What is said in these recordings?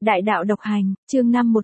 Đại đạo độc hành, chương 5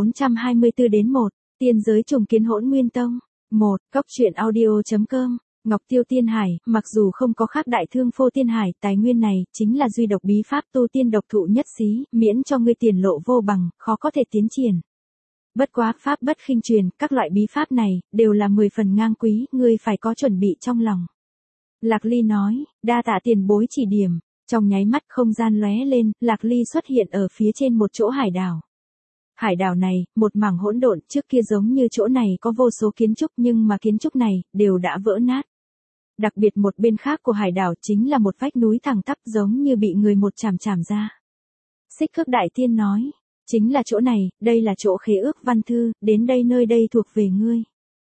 1424 đến 1, tiên giới trùng kiến Hỗn Nguyên Tông. 1. Cốc truyện audio.com. Ngọc Tiêu Tiên Hải, mặc dù không có khác đại thương phô tiên hải, tài nguyên này chính là duy độc bí pháp tu tiên độc thụ nhất xí, miễn cho ngươi tiền lộ vô bằng, khó có thể tiến triển. Bất quá pháp bất khinh truyền, các loại bí pháp này đều là 10 phần ngang quý, ngươi phải có chuẩn bị trong lòng. Lạc Ly nói, đa tạ tiền bối chỉ điểm. Trong nháy mắt không gian lóe lên, Lạc Ly xuất hiện ở phía trên một chỗ hải đảo. Hải đảo này, một mảng hỗn độn, trước kia giống như chỗ này có vô số kiến trúc nhưng mà kiến trúc này đều đã vỡ nát. Đặc biệt một bên khác của hải đảo chính là một vách núi thẳng tắp giống như bị người một chảm chảm ra. Xích Cước Đại Tiên nói, chính là chỗ này, đây là chỗ khế ước văn thư, đến đây nơi đây thuộc về ngươi.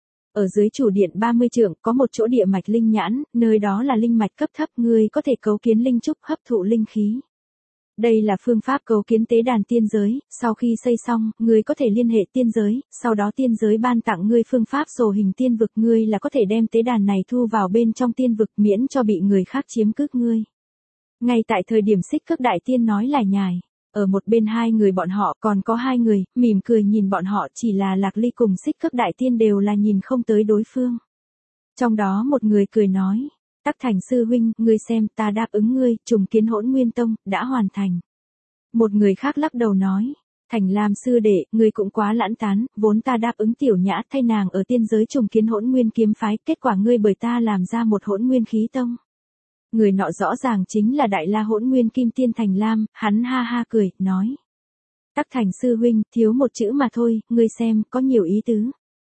Ở dưới chủ điện 30 trượng có một chỗ địa mạch linh nhãn, nơi đó là linh mạch cấp thấp, ngươi có thể cấu kiến linh trúc hấp thụ linh khí. Đây là phương pháp cấu kiến tế đàn tiên giới, sau khi xây xong, ngươi có thể liên hệ tiên giới, sau đó tiên giới ban tặng ngươi phương pháp sổ hình tiên vực, ngươi là có thể đem tế đàn này thu vào bên trong tiên vực miễn cho bị người khác chiếm cướp ngươi. Ngay tại thời điểm Xích Cước Đại Tiên nói lải nhải, ở một bên hai người bọn họ còn có hai người, mỉm cười nhìn bọn họ, chỉ là Lạc Ly cùng Xích Cước Đại Tiên đều là nhìn không tới đối phương. Trong đó một người cười nói, Tắc Thành sư huynh, ngươi xem, ta đáp ứng ngươi, trùng kiến Hỗn Nguyên Tông, đã hoàn thành. Một người khác lắc đầu nói, Thành Lam sư đệ, ngươi cũng quá lãng tán, vốn ta đáp ứng Tiểu Nhã thay nàng ở tiên giới trùng kiến Hỗn Nguyên kiếm phái, kết quả ngươi bởi ta làm ra một Hỗn Nguyên khí tông. Người nọ rõ ràng chính là Đại La Hỗn Nguyên Kim Tiên Thành Lam, hắn ha ha cười, nói. Tắc Thành sư huynh, thiếu một chữ mà thôi, ngươi xem, có nhiều ý tứ.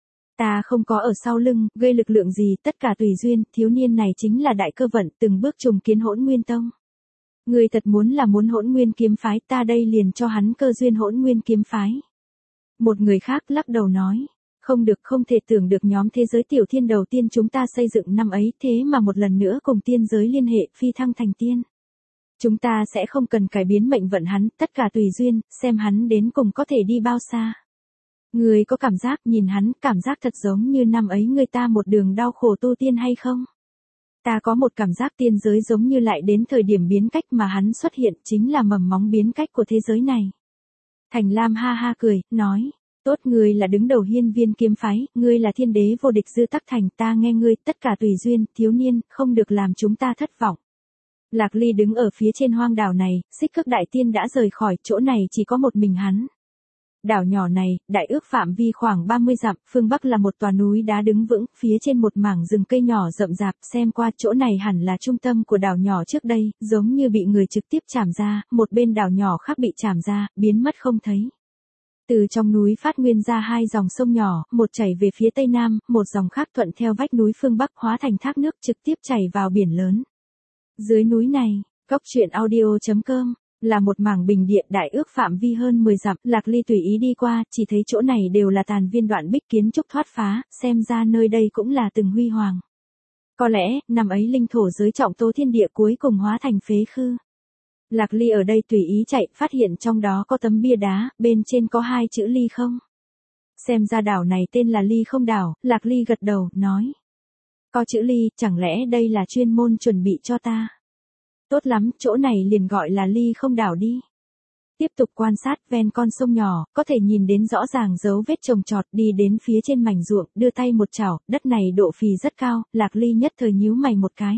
Ta không có ở sau lưng, gây lực lượng gì, tất cả tùy duyên, thiếu niên này chính là đại cơ vận, từng bước trùng kiến Hỗn Nguyên Tông. Ngươi thật muốn Hỗn Nguyên kiếm phái, ta đây liền cho hắn cơ duyên Hỗn Nguyên kiếm phái. Một người khác lắc đầu nói. Không được, không thể tưởng được nhóm thế giới tiểu thiên đầu tiên chúng ta xây dựng năm ấy, thế mà một lần nữa cùng tiên giới liên hệ, phi thăng thành tiên. Chúng ta sẽ không cần cải biến mệnh vận hắn, tất cả tùy duyên, xem hắn đến cùng có thể đi bao xa. Ngươi có cảm giác nhìn hắn, cảm giác thật giống như năm ấy người ta một đường đau khổ tu tiên hay không? Ta có một cảm giác tiên giới giống như lại đến thời điểm biến cách mà hắn xuất hiện chính là mầm móng biến cách của thế giới này. Thành Lam ha ha cười, nói. Tốt, ngươi là đứng đầu hiên viên kiếm phái, ngươi là thiên đế vô địch Dư Tắc Thành, ta nghe ngươi, tất cả tùy duyên, thiếu niên, không được làm chúng ta thất vọng. Lạc Ly đứng ở phía trên hoang đảo này, Xích Cước Đại Tiên đã rời khỏi, chỗ này chỉ có một mình hắn. Đảo nhỏ này, đại ước phạm vi khoảng 30 dặm, phương Bắc là một tòa núi đá đứng vững, phía trên một mảng rừng cây nhỏ rậm rạp, xem qua chỗ này hẳn là trung tâm của đảo nhỏ trước đây, giống như bị người trực tiếp chảm ra, một bên đảo nhỏ khác bị chảm ra, biến mất không thấy. Từ trong núi phát nguyên ra hai dòng sông nhỏ, một chảy về phía tây nam, một dòng khác thuận theo vách núi phương bắc hóa thành thác nước trực tiếp chảy vào biển lớn. Dưới núi này, Cốc truyện audio.com, là một mảng bình địa đại ước phạm vi hơn 10 dặm, Lạc Ly tùy ý đi qua, chỉ thấy chỗ này đều là tàn viên đoạn bích kiến trúc thoát phá, xem ra nơi đây cũng là từng huy hoàng. Có lẽ, năm ấy linh thổ giới trọng tố thiên địa cuối cùng hóa thành phế khư. Lạc Ly ở đây tùy ý chạy, phát hiện trong đó có tấm bia đá, bên trên có hai chữ Ly Không. Xem ra đảo này tên là Ly Không đảo, Lạc Ly gật đầu, nói. Có chữ Ly, chẳng lẽ đây là chuyên môn chuẩn bị cho ta? Tốt lắm, chỗ này liền gọi là Ly Không đảo đi. Tiếp tục quan sát ven con sông nhỏ, có thể nhìn đến rõ ràng dấu vết trồng trọt, đi đến phía trên mảnh ruộng, đưa tay một chảo, đất này độ phì rất cao, Lạc Ly nhất thời nhíu mày một cái.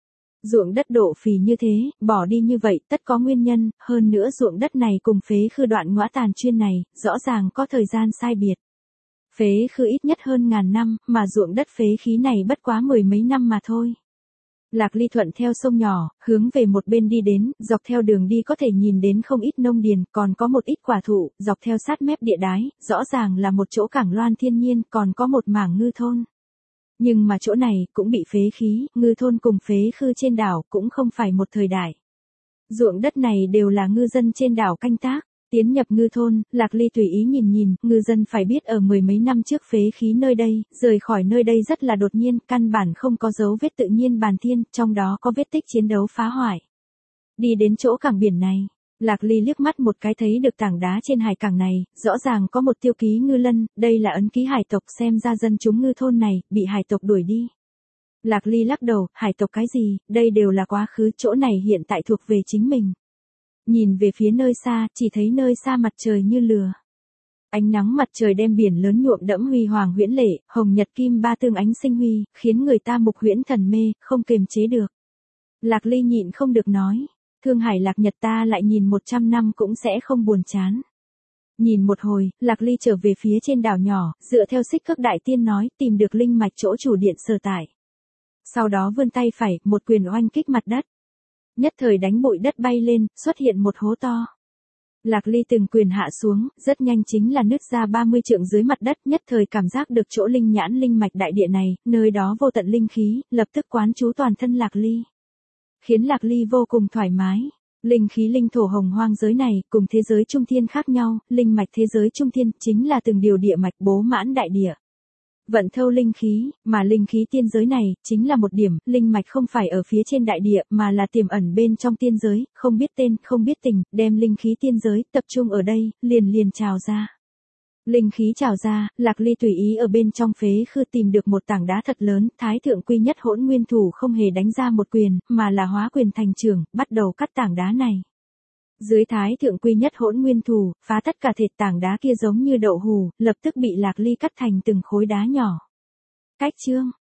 Ruộng đất độ phì như thế, bỏ đi như vậy, tất có nguyên nhân, hơn nữa ruộng đất này cùng phế khư đoạn ngõa tàn chuyên này, rõ ràng có thời gian sai biệt. Phế khư ít nhất hơn 1000 năm, mà ruộng đất phế khí này bất quá 10 mấy năm mà thôi. Lạc Ly thuận theo sông nhỏ, hướng về một bên đi đến, dọc theo đường đi có thể nhìn đến không ít nông điền, còn có một ít quả thụ, dọc theo sát mép địa đái, rõ ràng là một chỗ cảng loan thiên nhiên, còn có một mảng ngư thôn. Nhưng mà chỗ này cũng bị phế khí, ngư thôn cùng phế khư trên đảo cũng không phải một thời đại. Ruộng đất này đều là ngư dân trên đảo canh tác, tiến nhập ngư thôn, Lạc Ly tùy ý nhìn, ngư dân phải biết ở 10 mấy năm trước phế khí nơi đây, rời khỏi nơi đây rất là đột nhiên, căn bản không có dấu vết tự nhiên bàn thiên, trong đó có vết tích chiến đấu phá hoại. Đi đến chỗ cảng biển này. Lạc Ly liếc mắt một cái thấy được tảng đá trên hải cảng này, rõ ràng có một tiêu ký ngư lân, đây là ấn ký hải tộc, xem ra dân chúng ngư thôn này, bị hải tộc đuổi đi. Lạc Ly lắc đầu, hải tộc cái gì, đây đều là quá khứ, chỗ này hiện tại thuộc về chính mình. Nhìn về phía nơi xa, chỉ thấy nơi xa mặt trời như lửa. Ánh nắng mặt trời đem biển lớn nhuộm đẫm huy hoàng huyễn lệ, hồng nhật kim ba tương ánh sinh huy, khiến người ta mục huyễn thần mê, không kềm chế được. Lạc Ly nhịn không được nói, Thương Hải Lạc Nhật ta lại nhìn 100 năm cũng sẽ không buồn chán. Nhìn một hồi, Lạc Ly trở về phía trên đảo nhỏ, dựa theo Xích Cước Đại Tiên nói, tìm được linh mạch chỗ chủ điện sở tại. Sau đó vươn tay phải, một quyền oanh kích mặt đất. Nhất thời đánh bụi đất bay lên, xuất hiện một hố to. Lạc Ly từng quyền hạ xuống, rất nhanh chính là nứt ra 30 trượng dưới mặt đất, nhất thời cảm giác được chỗ linh nhãn linh mạch đại địa này, nơi đó vô tận linh khí, lập tức quán trú toàn thân Lạc Ly. Khiến Lạc Ly vô cùng thoải mái. Linh khí linh thổ hồng hoang giới này, cùng thế giới trung thiên khác nhau, linh mạch thế giới trung thiên chính là từng điều địa mạch bố mãn đại địa. Vận thâu linh khí, mà linh khí tiên giới này, chính là một điểm, linh mạch không phải ở phía trên đại địa, mà là tiềm ẩn bên trong tiên giới, không biết tên, không biết tình, đem linh khí tiên giới, tập trung ở đây, liền trào ra. Linh khí trào ra, Lạc Ly tùy ý ở bên trong phế khư tìm được một tảng đá thật lớn, Thái thượng quy nhất hỗn nguyên thủ không hề đánh ra một quyền, mà là hóa quyền thành trưởng, bắt đầu cắt tảng đá này. Dưới Thái thượng quy nhất hỗn nguyên thủ, phá tất cả thịt tảng đá kia giống như đậu hù, lập tức bị Lạc Ly cắt thành từng khối đá nhỏ. Cách chương